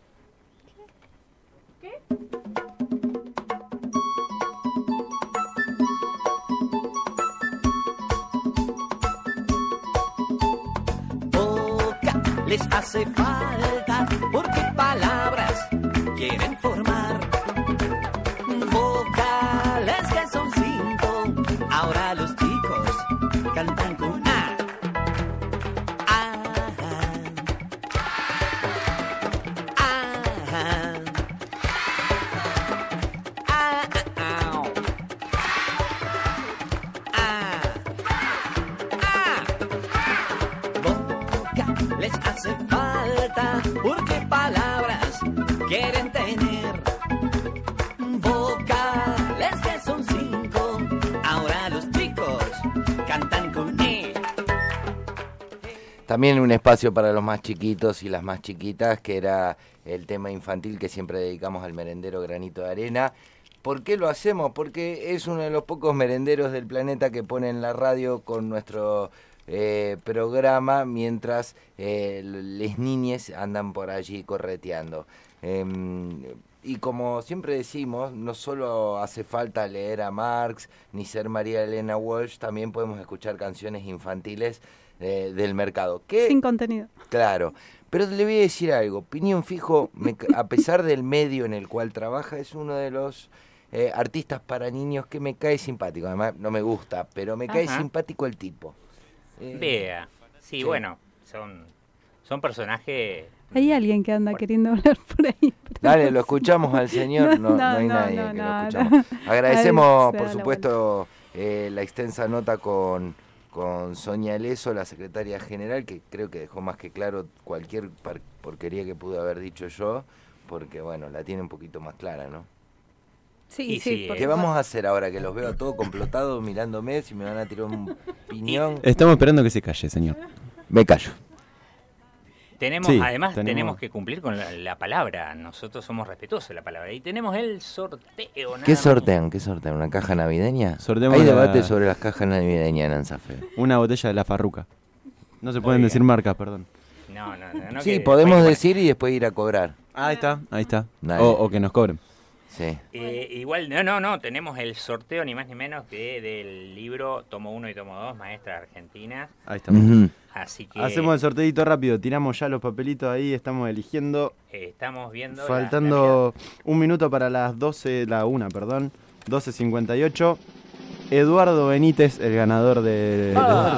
Boca les hace falta porque palabras quieren formar. Vocales que son 5, ahora los chicos cantan con A. Boca les hace falta porque palabras quieren tener. Vocales que son 5, ahora los chicos cantan con E. También un espacio para los más chiquitos y las más chiquitas, que era el tema infantil que siempre dedicamos al merendero Granito de Arena. ¿Por qué lo hacemos? Porque es uno de los pocos merenderos del planeta que pone en la radio con nuestro programa mientras les niñes andan por allí correteando. Y como siempre decimos, no solo hace falta leer a Marx ni ser María Elena Walsh, también podemos escuchar canciones infantiles del mercado. Sin contenido. Claro, pero le voy a decir algo. Piñón Fijo, a pesar del medio en el cual trabaja, es uno de los artistas para niños que me cae simpático. Además, no me gusta, pero me cae simpático el tipo. Vea, sí, bueno, son personajes... Hay alguien que anda queriendo hablar por ahí. Dale, lo escuchamos al señor, no hay nadie que lo escuchamos. Agradecemos, por supuesto, la extensa nota con Sonia Leso, la secretaria general, que creo que dejó más que claro cualquier porquería que pude haber dicho yo, porque bueno, la tiene un poquito más clara, ¿no? Sí. ¿Qué vamos a hacer ahora que los veo a todos complotados mirándome, si me van a tirar un piñón? Estamos esperando que se calle, señor. Me callo. Tenemos que cumplir con la palabra. Nosotros somos respetuosos de la palabra. Y tenemos el sorteo. ¿Qué sortean? ¿Una caja navideña? Sorteamos Hay debate sobre las cajas navideñas en Ansafe. Una botella de La Farruca. No se pueden decir marcas, perdón. No. Sí, podemos decir y después ir a cobrar. Ahí está. O que nos cobren. Sí. Igual, no, tenemos el sorteo ni más ni menos que del libro Tomo 1 y Tomo 2, Maestras Argentinas. Ahí estamos. Así que... Hacemos el sorteito rápido, tiramos ya los papelitos ahí, estamos eligiendo. Estamos viendo... Faltando un minuto para las 12:58. Eduardo Benítez, el ganador de...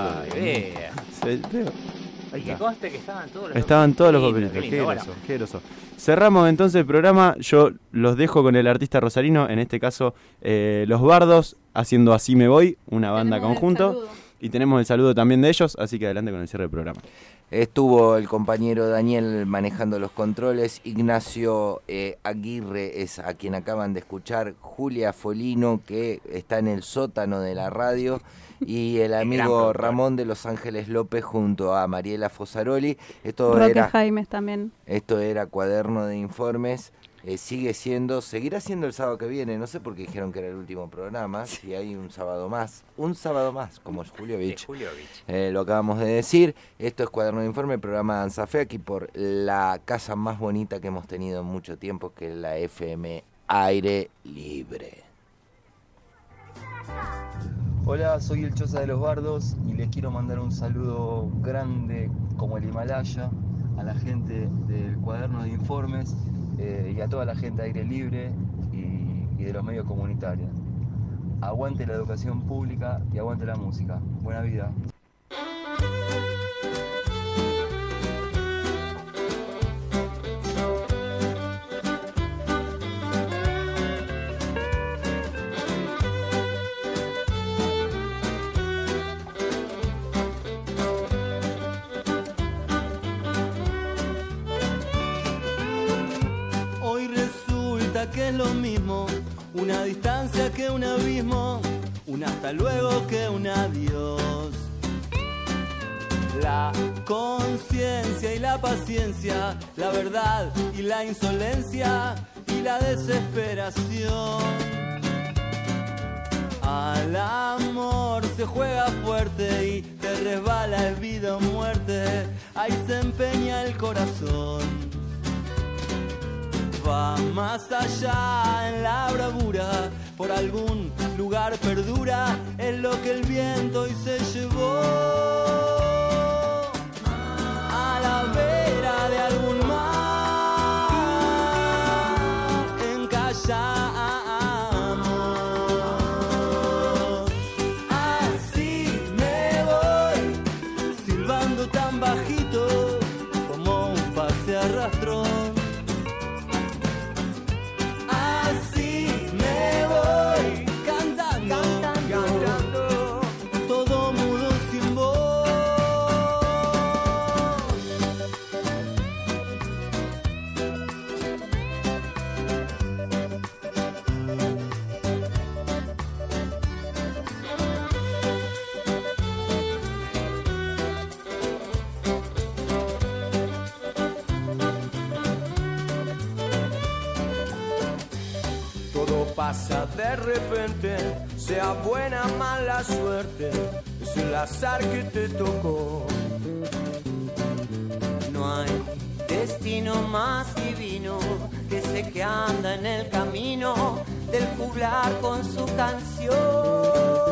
Y que conste que estaban todos los papelitos. Qué groso. Cerramos entonces el programa. Yo los dejo con el artista rosarino, en este caso Los Bardos, haciendo Así Me Voy, una banda conjunto. Y tenemos el saludo también de ellos, así que adelante con el cierre del programa. Estuvo el compañero Daniel manejando los controles, Ignacio Aguirre es a quien acaban de escuchar, Julia Folino, que está en el sótano de la radio, y el amigo Ramón de Los Ángeles López junto a Mariela Fosaroli. Roque Jaimes también. Esto era Cuaderno de Informes. Seguirá siendo el sábado que viene, no sé por qué dijeron que era el último programa, si hay un sábado más, como es Juliovich. Lo acabamos de decir. Esto es Cuaderno de Informe, el programa de Ansafe, aquí por la casa más bonita que hemos tenido en mucho tiempo, que es la FM Aire Libre. Hola, soy el Choza de los Bardos y les quiero mandar un saludo grande como el Himalaya a la gente del Cuaderno de Informes y a toda la gente de Aire Libre y de los medios comunitarios. Aguante la educación pública y aguante la música. Buena vida. Que es lo mismo, una distancia que un abismo, un hasta luego que un adiós. La conciencia y la paciencia, la verdad y la insolencia y la desesperación. Al amor se juega fuerte y te resbala el vida o muerte, ahí se empeña el corazón. Va más allá en la bravura, por algún lugar perdura, es lo que el viento hoy se llevó. A la vera de algún mar, encallamos. Así me voy, silbando tan bajito como un pase arrastrón. Pasa de repente, sea buena o mala suerte, es el azar que te tocó. No hay destino más divino, que sé que anda en el camino del juglar con su canción.